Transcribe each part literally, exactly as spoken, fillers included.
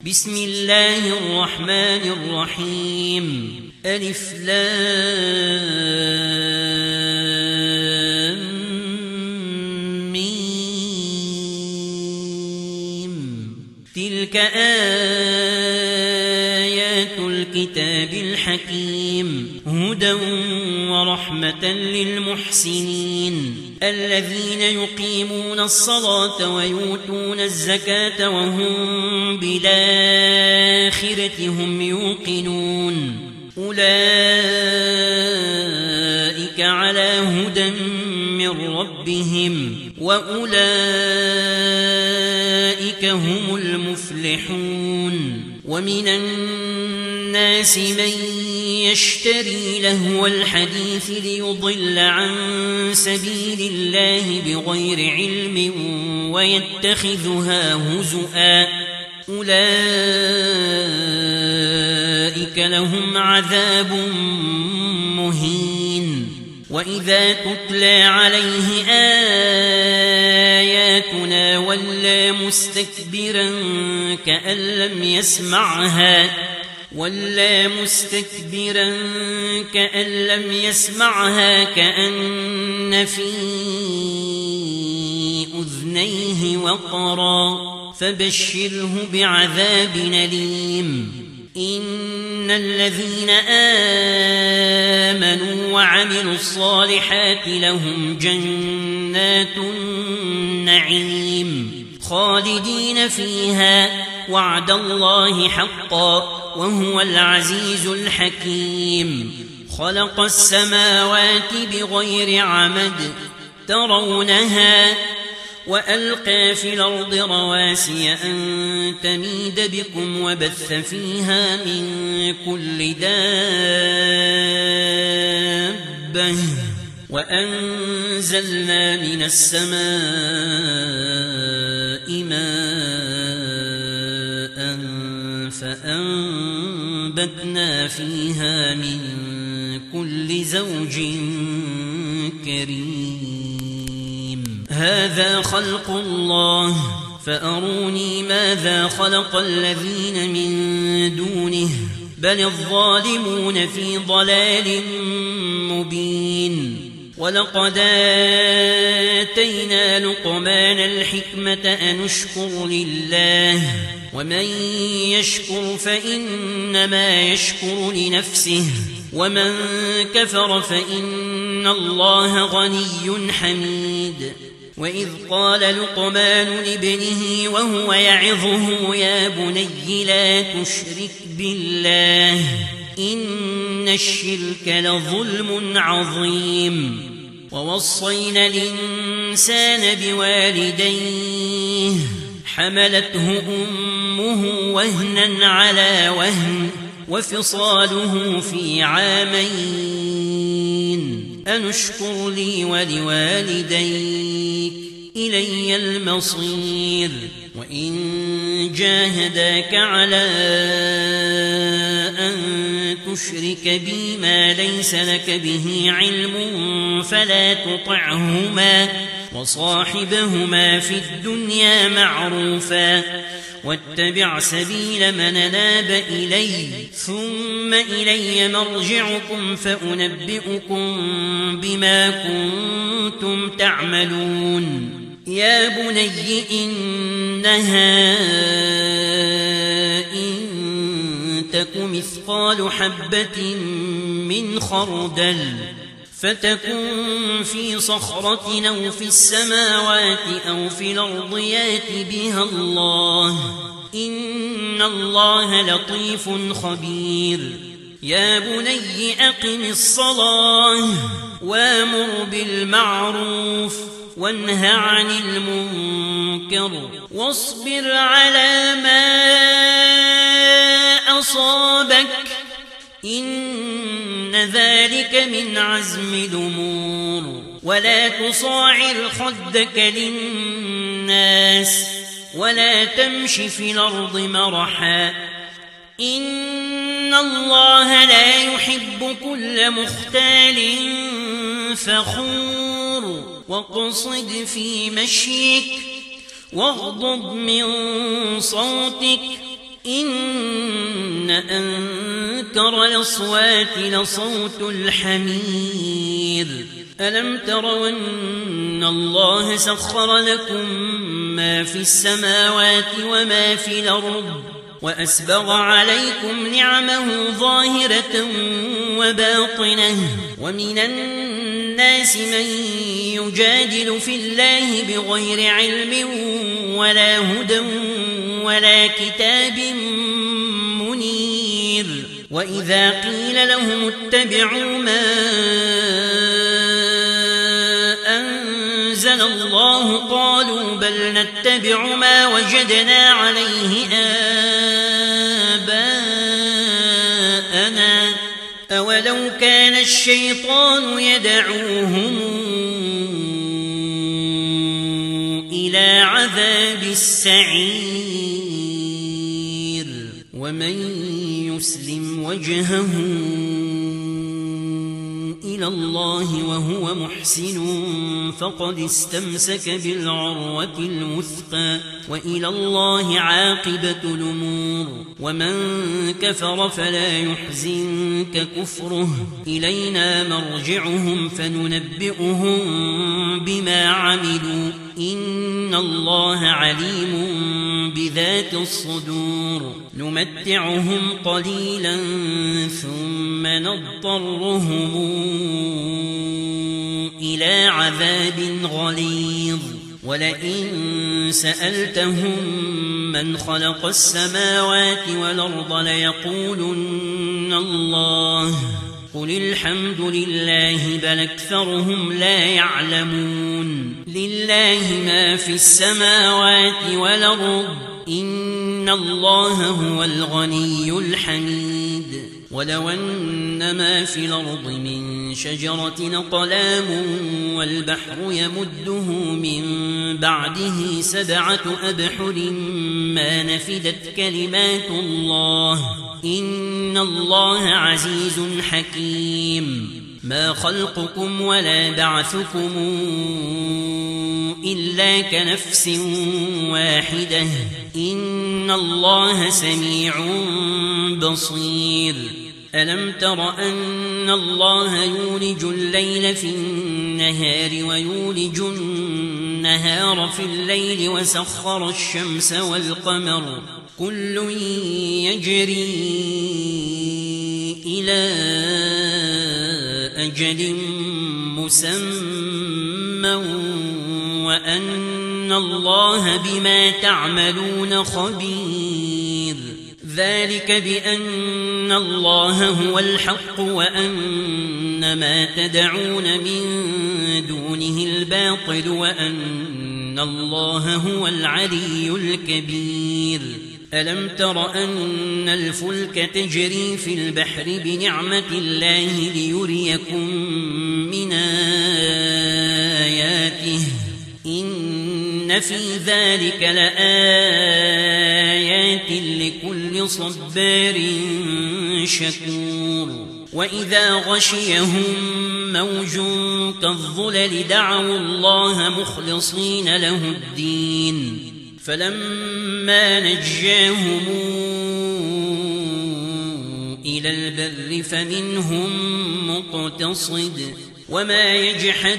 بسم الله الرحمن الرحيم ألف لام ميم تلك آيات الكتاب الحكيم هدى ورحمة للمحسنين الذين يقيمون الصلاة ويؤتون الزكاة وهم بالآخرة هم يوقنون أولئك على هدى من ربهم وأولئك هم المفلحون ومن الناس من يشتري لهو الحديث ليضل عن سبيل الله بغير علم ويتخذها هزؤا أولئك لهم عذاب مهين وإذا تتلى عليه آياتنا ولى مستكبرا كأن لم يسمعها ولا مستكبرا كأن لم يسمعها كأن في أذنيه وقرا فبشره بعذاب أليم إن الذين آمنوا وعملوا الصالحات لهم جنات النعيم خالدين فيها وعد الله حقا وهو العزيز الحكيم خلق السماوات بغير عمد ترونها وألقى في الأرض رواسي أن تميد بكم وبث فيها من كل دابة وأنزلنا من السماء ماء فأنبتنا فيها من كل زوج كريم هذا خلق الله فأروني ماذا خلق الذين من دونه بل الظالمون في ضلال مبين ولقد آتينا لقمان الحكمة أن اشكر لله ومن يشكر فإنما يشكر لنفسه ومن كفر فإن الله غني حميد وإذ قال لقمان لابنه وهو يعظه يا بني لا تشرك بالله إن الشرك لظلم عظيم ووصينا الإنسان بوالديه حملته أمه وهنا على وهن وفصاله في عامين أن اشكر لي ولوالديك إلي المصير وإن جاهداك على أن تشرك بي ما ليس لك به علم فلا تطعهما وصاحبهما في الدنيا معروفا واتبع سبيل من ناب إلي ثم إلي مرجعكم فأنبئكم بما كنتم تعملون يا بني إنها إن تك مثقال حبة من خردل فتكن في صخرة أو في السماوات أو في الأرض يات بها الله إن الله لطيف خبير يا بني أقم الصلاة وامر بالمعروف وانه عن المنكر واصبر على ما أصابك إن ذلك من عزم الأمور ولا تصاعر خدك للناس ولا تمش في الأرض مرحا إن الله لا يحب كل مختال فخور واقصد في مشيك واغضض من صوتك إن أنكر الأصوات لصوت الحمير ألم تروا أن الله سخر لكم ما في السماوات وما في الأرض وأسبغ عليكم نعمه ظاهرة وباطنة ومن الناس من يجادل في الله بغير علم ولا هدى ولا كتاب منير وإذا قيل لهم اتبعوا ما أنزل الله قالوا بل نتبع ما وجدنا عليه آباءنا أولو كان الشيطان يدعوهم إلى عذاب السعير ومن يسلم وجهه إلى الله وهو محسن فقد استمسك بالعروة الوثقى وإلى الله عاقبة الأمور ومن كفر فلا يحزنك كفره إلينا مرجعهم فننبئهم بما عملوا إن الله عليم بذات الصدور نمتعهم قليلا ثم نضطرهم إلى عذاب غليظ ولئن سألتهم من خلق السماوات والأرض ليقولن الله قل الحمد لله بل أكثرهم لا يعلمون لله ما في السماوات والأرض إن الله هو الغني الحميد ولو أن ما في الأرض من شجرة أقلام والبحر يمده من بعده سبعة أبحر ما نفدت كلمات الله إن الله عزيز حكيم ما خلقكم ولا بعثكم إلا كنفس واحدة إن الله سميع بصير ألم تر أن الله يولج الليل في النهار ويولج النهار في الليل وسخر الشمس والقمر كل يجري إلى أجل مسمى وأن الله بما تعملون خبير ذلك بأن الله هو الحق وأن ما تدعون من دونه الباطل وأن الله هو العلي الكبير ألم تر أن الفلك تجري في البحر بنعمة الله ليريكم من آياته إن في ذلك لآيات لكل صبار شكور وإذا غشيهم موج كالظلل دعوا الله مخلصين له الدين فلما نجاهم إلى البر فمنهم مقتصد وما يجحد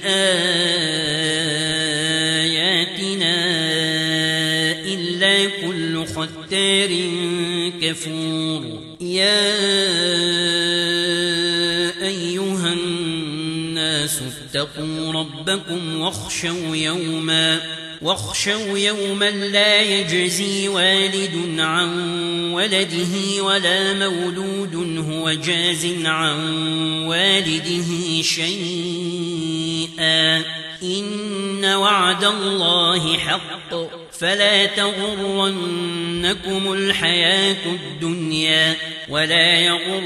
بآياتنا إلا كل ختار كفور يا أيها الناس اتقوا ربكم واخشوا يوما واخشوا يوما لا يجزي والد عن ولده ولا مولود هو جاز عن والده شيئا إن وعد الله حق فلا تغرنكم الحياة الدنيا ولا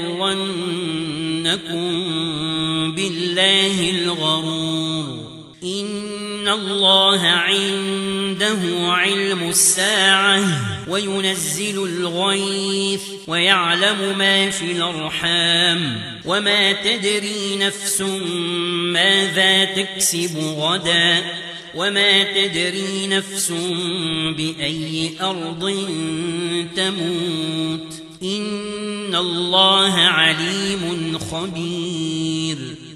يغرنكم بالله الغرور إن الله عنده علم الساعة وينزل الغيث ويعلم ما في الأرحام وما تدري نفس ماذا تكسب غدا وما تدري نفس بأي أرض تموت إن الله عليم خبير